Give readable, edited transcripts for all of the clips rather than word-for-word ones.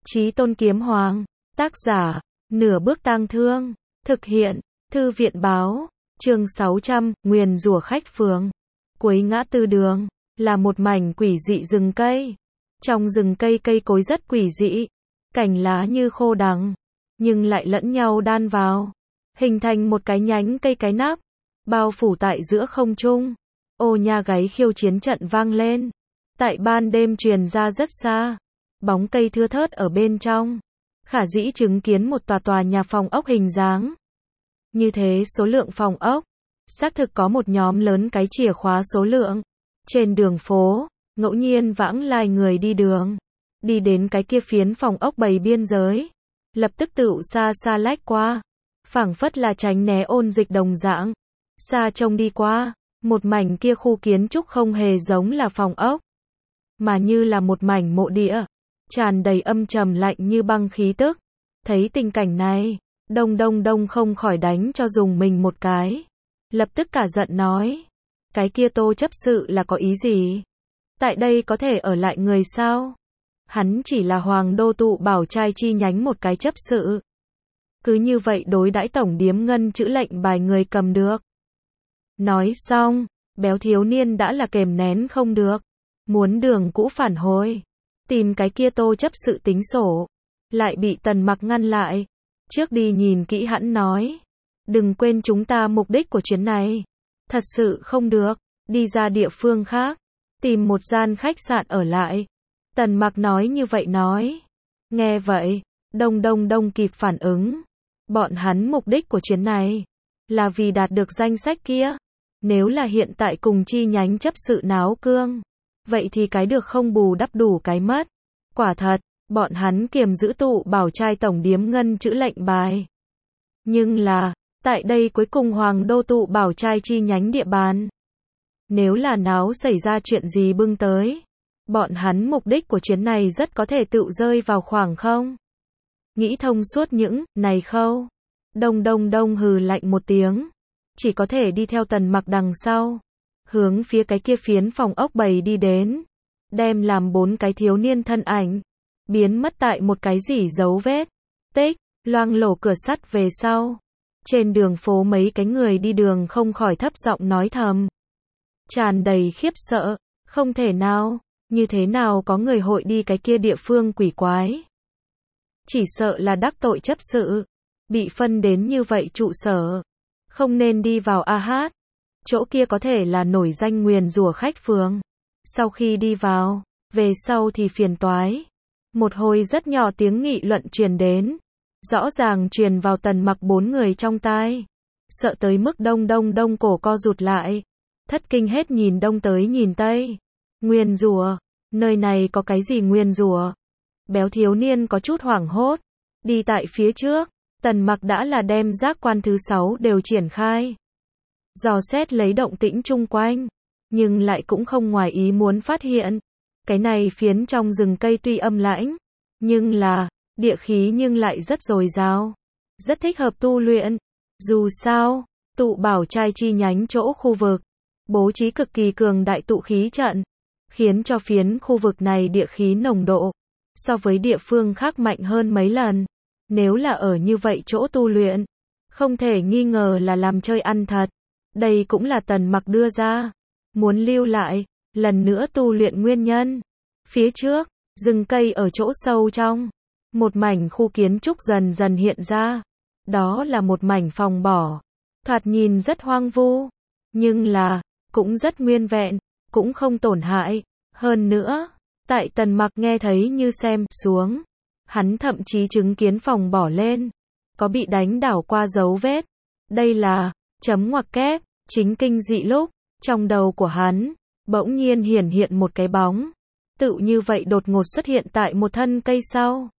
Chí Tôn Kiếm Hoàng. Tác giả, Nửa Bước Tang Thương. Thực hiện, Thư viện báo. Chương 600, nguyền rủa khách phường. Cuối ngã tư đường, là một mảnh quỷ dị rừng cây. Trong rừng cây cây cối rất quỷ dị. Cành lá như khô đắng, nhưng lại lẫn nhau đan vào, hình thành một cái nhánh cây cái nắp, bao phủ tại giữa không trung. Ô nha gáy khiêu chiến trận vang lên. Tại ban đêm truyền ra rất xa. Bóng cây thưa thớt ở bên trong. Khả dĩ chứng kiến một tòa nhà phòng ốc hình dáng. Như thế số lượng phòng ốc. Xác thực có một nhóm lớn cái chìa khóa số lượng. Trên đường phố, ngẫu nhiên vãng lai người đi đường. Đi đến cái kia phiến phòng ốc bầy biên giới. Lập tức tựu xa xa lách qua. Phảng phất là tránh né ôn dịch đồng dạng. Xa trông đi qua, một mảnh kia khu kiến trúc không hề giống là phòng ốc. Mà như là một mảnh mộ địa. Tràn đầy âm trầm lạnh như băng khí tức. Thấy tình cảnh này, Đông không khỏi đánh cho dùng mình một cái. Lập tức cả giận nói. Cái kia Tô chấp sự là có ý gì? Tại đây có thể ở lại người sao? Hắn chỉ là Hoàng Đô Tụ Bảo trai chi nhánh một cái chấp sự. Cứ như vậy đối đãi tổng điếm ngân chữ lệnh bài người cầm được. Nói xong, béo thiếu niên đã là kềm nén không được. Muốn đường cũ phản hồi. Tìm cái kia Tô chấp sự tính sổ. Lại bị Tần Mặc ngăn lại. Trước đi nhìn kỹ hẵn nói. Đừng quên chúng ta mục đích của chuyến này. Thật sự không được. Đi ra địa phương khác. Tìm một gian khách sạn ở lại. Tần Mặc nói như vậy nói. Nghe vậy, Đông kịp phản ứng. Bọn hắn mục đích của chuyến này là vì đạt được danh sách kia. Nếu là hiện tại cùng chi nhánh chấp sự náo cương, vậy thì cái được không bù đắp đủ cái mất. Quả thật, bọn hắn kiềm giữ Tụ Bảo trai tổng điếm ngân chữ lệnh bài. Nhưng là, tại đây cuối cùng Hoàng Đô Tụ Bảo trai chi nhánh địa bàn. Nếu là náo xảy ra chuyện gì bưng tới, bọn hắn mục đích của chuyến này rất có thể tự rơi vào khoảng không. Nghĩ thông suốt những này khâu. Đông hừ lạnh một tiếng. Chỉ có thể đi theo Tần Mặc đằng sau. Hướng phía cái kia phiến phòng ốc bầy đi đến. Đem làm 4 cái thiếu niên thân ảnh. Biến mất tại một cái rỉ dấu vết. Tích, loang lổ cửa sắt về sau. Trên đường phố mấy cái người đi đường không khỏi thấp giọng nói thầm. Tràn đầy khiếp sợ. Không thể nào. Như thế nào có người hội đi cái kia địa phương quỷ quái. Chỉ sợ là đắc tội chấp sự. Bị phân đến như vậy trụ sở. Không nên đi vào hát. Chỗ kia có thể là nổi danh nguyền rủa khách phường. Sau khi đi vào, về sau thì phiền toái. Một hồi rất nhỏ tiếng nghị luận truyền đến. Rõ ràng truyền vào Tần Mặc 4 người trong tai. Sợ tới mức đông cổ co rụt lại. Thất kinh hết nhìn đông tới nhìn tây. Nguyền rủa, nơi này có cái gì nguyền rủa? Béo thiếu niên có chút hoảng hốt. Đi tại phía trước, Tần Mặc đã là đem giác quan thứ 6 đều triển khai. Dò xét lấy động tĩnh chung quanh, nhưng lại cũng không ngoài ý muốn phát hiện. Cái này phiến trong rừng cây tuy âm lãnh, nhưng là, địa khí nhưng lại rất dồi dào. Rất thích hợp tu luyện. Dù sao, Tụ Bảo trai chi nhánh chỗ khu vực, bố trí cực kỳ cường đại tụ khí trận. Khiến cho phiến khu vực này địa khí nồng độ, so với địa phương khác mạnh hơn mấy lần. Nếu là ở như vậy chỗ tu luyện, không thể nghi ngờ là làm chơi ăn thật. Đây cũng là Tần Mặc đưa ra. Muốn lưu lại, lần nữa tu luyện nguyên nhân. Phía trước, rừng cây ở chỗ sâu trong. Một mảnh khu kiến trúc dần dần hiện ra. Đó là một mảnh phòng bỏ. Thoạt nhìn rất hoang vu. Nhưng là, cũng rất nguyên vẹn. Cũng không tổn hại. Hơn nữa, tại Tần Mặc nghe thấy như xem xuống. Hắn thậm chí chứng kiến phòng bỏ lên. Có bị đánh đảo qua dấu vết. Đây là, chấm ngoặc kép, chính kinh dị lúc. Trong đầu của hắn, bỗng nhiên hiện một cái bóng. Tự như vậy đột ngột xuất hiện tại một thân cây sau.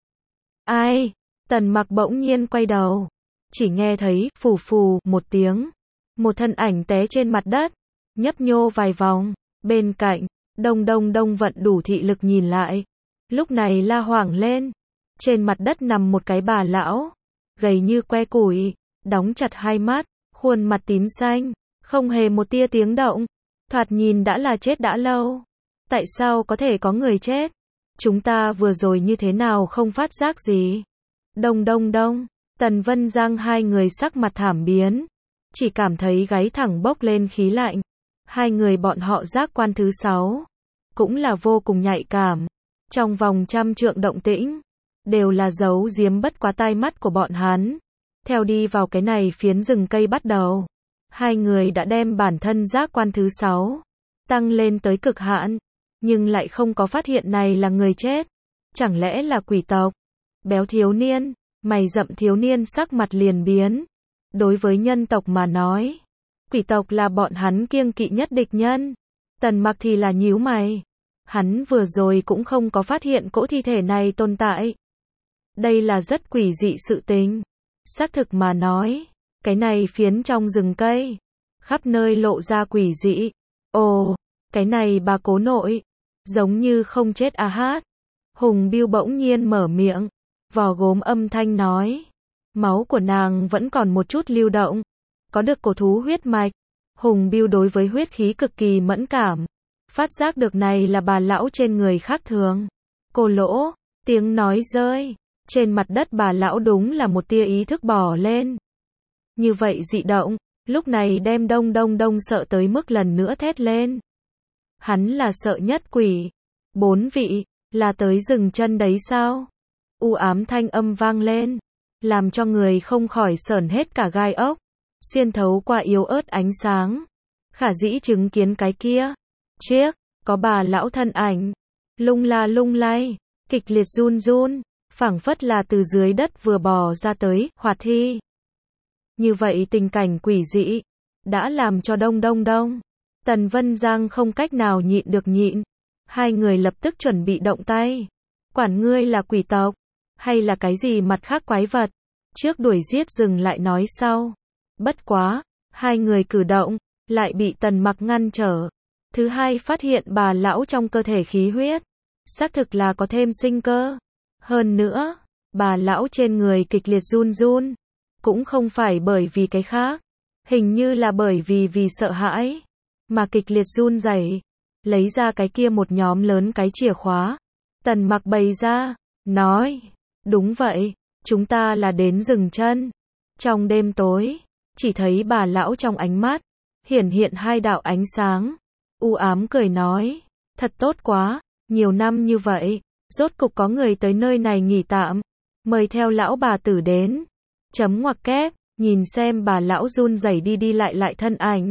Ai? Tần Mặc bỗng nhiên quay đầu. Chỉ nghe thấy, phù một tiếng. Một thân ảnh té trên mặt đất. Nhấp nhô vài vòng. Bên cạnh, đông vận đủ thị lực nhìn lại. Lúc này la hoảng lên. Trên mặt đất nằm một cái bà lão. Gầy như que củi. Đóng chặt hai mắt. Khuôn mặt tím xanh. Không hề một tia tiếng động. Thoạt nhìn đã là chết đã lâu. Tại sao có thể có người chết? chúng ta vừa rồi như thế nào không phát giác gì. Đông đông đông, Tần Vân Giang hai người sắc mặt thảm biến, chỉ cảm thấy gáy thẳng bốc lên khí lạnh. Hai người bọn họ giác quan thứ 6, cũng là vô cùng nhạy cảm. Trong vòng 100 trượng động tĩnh, đều là giấu giếm bất quá tai mắt của bọn hắn. Theo đi vào cái này phiến rừng cây bắt đầu, hai người đã đem bản thân giác quan thứ 6 tăng lên tới cực hạn, nhưng lại không có phát hiện này là người chết. Chẳng lẽ là quỷ tộc? Béo thiếu niên, mày rậm thiếu niên sắc mặt liền biến. Đối với nhân tộc mà nói, quỷ tộc là bọn hắn kiêng kỵ nhất địch nhân. Tần Mặc thì là nhíu mày. Hắn vừa rồi cũng không có phát hiện cỗ thi thể này tồn tại. Đây là rất quỷ dị sự tình. Xác thực mà nói, cái này phiến trong rừng cây, khắp nơi lộ ra quỷ dị. Ồ, cái này bà cố nội, giống như không chết à hát. Hùng Biêu bỗng nhiên mở miệng, vò gốm âm thanh nói. Máu của nàng vẫn còn một chút lưu động, có được cổ thú huyết mạch. Hùng Biêu đối với huyết khí cực kỳ mẫn cảm, phát giác được này là bà lão trên người khác thường. Cô lỗ, tiếng nói rơi, trên mặt đất bà lão đúng là một tia ý thức bỏ lên. Như vậy dị động, lúc này đem Đông Đông Đông sợ tới mức lần nữa thét lên. Hắn là sợ nhất quỷ. 4 vị, là tới dừng chân đấy sao? U ám thanh âm vang lên, làm cho người không khỏi sởn hết cả gai ốc, xuyên thấu qua yếu ớt ánh sáng. Khả dĩ chứng kiến cái kia, chiếc, có bà lão thân ảnh, lung la lung lay, kịch liệt run run, phảng phất là từ dưới đất vừa bò ra tới, hoạt thi. Như vậy tình cảnh quỷ dị, đã làm cho Đông Đông Đông, Tần Vân Giang không cách nào nhịn được nhịn. Hai người lập tức chuẩn bị động tay. Quản ngươi là quỷ tộc, hay là cái gì mặt khác quái vật, trước đuổi giết dừng lại nói sau. Bất quá, hai người cử động, lại bị Tần Mặc ngăn trở. Thứ hai phát hiện bà lão trong cơ thể khí huyết, xác thực là có thêm sinh cơ. Hơn nữa, bà lão trên người kịch liệt run run, cũng không phải bởi vì cái khác, hình như là bởi vì sợ hãi, mà kịch liệt run rẩy. Lấy ra cái kia một nhóm lớn cái chìa khóa. Tần Mặc bày ra, nói, đúng vậy, chúng ta là đến dừng chân. Trong đêm tối, chỉ thấy bà lão trong ánh mắt, hiển hiện hai đạo ánh sáng. U ám cười nói, thật tốt quá, nhiều năm như vậy, rốt cục có người tới nơi này nghỉ tạm, mời theo lão bà tử đến. Chấm ngoặc kép, nhìn xem bà lão run rẩy đi lại thân ảnh.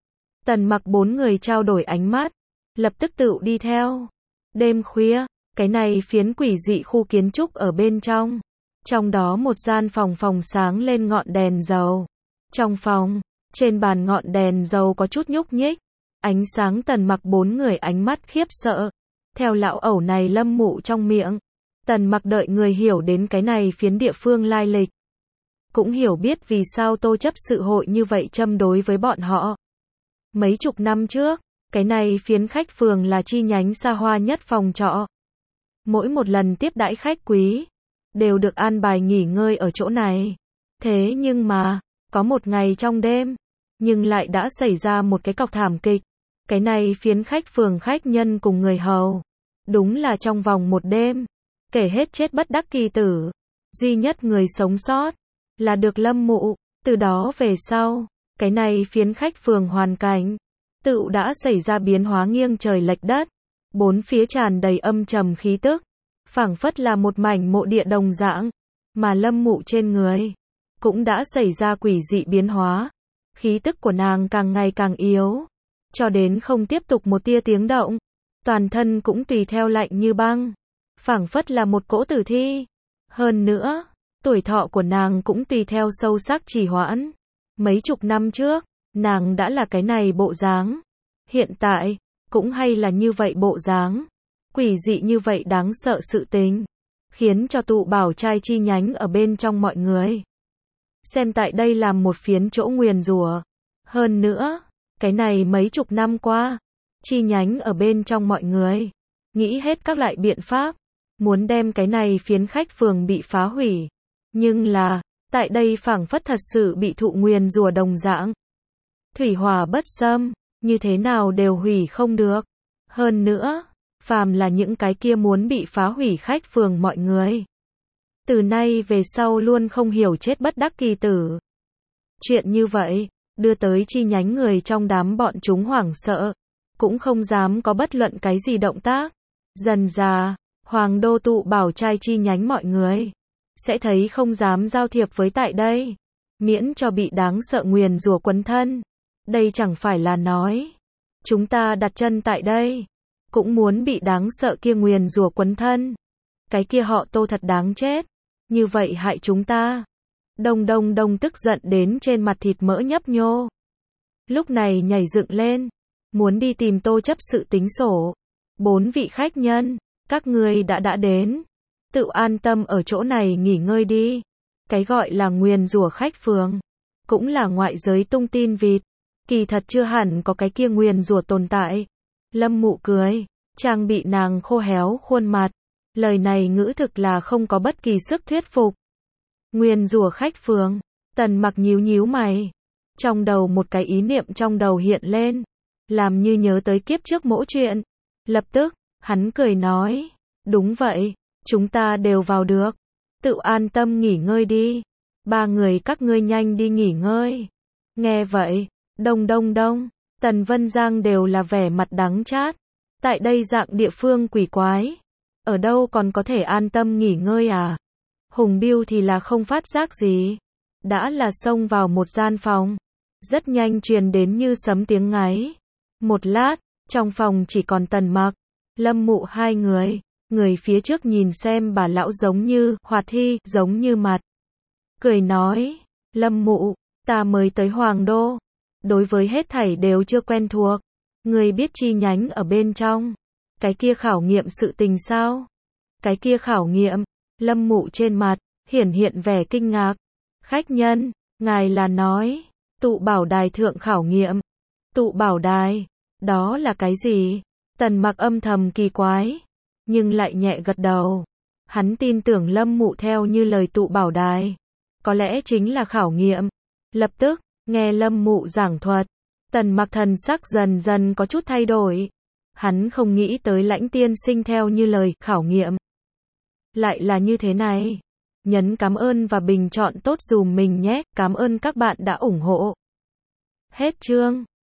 Tần Mặc 4 người trao đổi ánh mắt, lập tức tự đi theo. Đêm khuya, cái này phiến quỷ dị khu kiến trúc ở bên trong. Trong đó một gian phòng sáng lên ngọn đèn dầu. Trong phòng, trên bàn ngọn đèn dầu có chút nhúc nhích. Ánh sáng. Tần Mặc 4 người ánh mắt khiếp sợ. Theo lão ẩu này lâm mụ trong miệng, Tần Mặc đợi người hiểu đến cái này phiến địa phương lai lịch. Cũng hiểu biết vì sao Tô chấp sự hội như vậy châm đối với bọn họ. Mấy chục năm trước, cái này phiến khách phường là chi nhánh xa hoa nhất phòng trọ. Mỗi một lần tiếp đãi khách quý, đều được an bài nghỉ ngơi ở chỗ này. Thế nhưng mà, có một ngày trong đêm, nhưng lại đã xảy ra một cái cọc thảm kịch. Cái này phiến khách phường khách nhân cùng người hầu, đúng là trong vòng một đêm, kể hết chết bất đắc kỳ tử. Duy nhất người sống sót, là được lâm mụ. Từ đó về sau, cái này phiến khách phường hoàn cảnh, tự đã xảy ra biến hóa nghiêng trời lệch đất. Bốn phía tràn đầy âm trầm khí tức, phảng phất là một mảnh mộ địa đồng dạng. Mà lâm mụ trên người, cũng đã xảy ra quỷ dị biến hóa. Khí tức của nàng càng ngày càng yếu, cho đến không tiếp tục một tia tiếng động. Toàn thân cũng tùy theo lạnh như băng, phảng phất là một cỗ tử thi. Hơn nữa, tuổi thọ của nàng cũng tùy theo sâu sắc trì hoãn. Mấy chục năm trước, nàng đã là cái này bộ dáng. Hiện tại, cũng hay là như vậy bộ dáng. Quỷ dị như vậy đáng sợ sự tình, khiến cho tụ bảo trai chi nhánh ở bên trong mọi người xem tại đây làm một phiến chỗ nguyền rủa. Hơn nữa, cái này mấy chục năm qua, chi nhánh ở bên trong mọi người nghĩ hết các loại biện pháp, muốn đem cái này phiến khách phường bị phá hủy. Nhưng là, tại đây phảng phất thật sự bị thụ nguyền rủa đồng dạng. Thủy hỏa bất xâm, như thế nào đều hủy không được. Hơn nữa, phàm là những cái kia muốn bị phá hủy khách phường mọi người. Từ nay về sau luôn không hiểu chết bất đắc kỳ tử. Chuyện như vậy, đưa tới chi nhánh người trong đám bọn chúng hoảng sợ, cũng không dám có bất luận cái gì động tác. Dần dà, Hoàng Đô tụ bảo trai chi nhánh mọi người sẽ thấy không dám giao thiệp với tại đây, miễn cho bị đáng sợ nguyền rủa quấn thân. Đây chẳng phải là nói chúng ta đặt chân tại đây cũng muốn bị đáng sợ kia nguyền rủa quấn thân. Cái kia họ Tô thật đáng chết, như vậy hại chúng ta. Đông tức giận đến trên mặt thịt mỡ nhấp nhô. Lúc này nhảy dựng lên, muốn đi tìm Tô chấp sự tính sổ. 4 vị khách nhân, các ngươi đã đến, tự an tâm ở chỗ này nghỉ ngơi đi. Cái gọi là nguyền rủa khách phường, cũng là ngoại giới tung tin vịt, kỳ thật chưa hẳn có cái kia nguyền rủa tồn tại. Lâm Mụ cười, trang bị nàng khô héo khuôn mặt, lời này ngữ thực là không có bất kỳ sức thuyết phục. Nguyền rủa khách phường, Tần Mặc nhíu mày, trong đầu một cái ý niệm trong đầu hiện lên, làm như nhớ tới kiếp trước mỗ chuyện. Lập tức, hắn cười nói, đúng vậy, chúng ta đều vào được, tự an tâm nghỉ ngơi đi, 3 người các ngươi nhanh đi nghỉ ngơi. Nghe vậy, đông, Tần Vân Giang đều là vẻ mặt đắng chát, tại đây dạng địa phương quỷ quái, ở đâu còn có thể an tâm nghỉ ngơi à? Hùng Biêu thì là không phát giác gì, đã là xông vào một gian phòng, rất nhanh truyền đến như sấm tiếng ngáy. Một lát, trong phòng chỉ còn Tần Mặc, Lâm Mụ 2 người, người phía trước nhìn xem bà lão giống như Hoạt Thi, giống như mặt. Cười nói, Lâm Mụ, ta mới tới Hoàng Đô, đối với hết thảy đều chưa quen thuộc, người biết chi nhánh ở bên trong, cái kia khảo nghiệm sự tình sao? Cái kia khảo nghiệm, Lâm Mụ trên mặt hiện vẻ kinh ngạc. Khách nhân, ngài là nói, tụ bảo đài thượng khảo nghiệm. Tụ bảo đài, đó là cái gì? Tần Mặc âm thầm kỳ quái, nhưng lại nhẹ gật đầu. Hắn tin tưởng Lâm Mụ theo như lời tụ bảo đài, có lẽ chính là khảo nghiệm. Lập tức, nghe Lâm Mụ giảng thuật, Tần Mặc thần sắc dần dần có chút thay đổi. Hắn không nghĩ tới Lãnh tiên sinh theo như lời khảo nghiệm lại là như thế này. Nhấn cảm ơn và bình chọn tốt dùm mình nhé. Cảm ơn các bạn đã ủng hộ. Hết chương.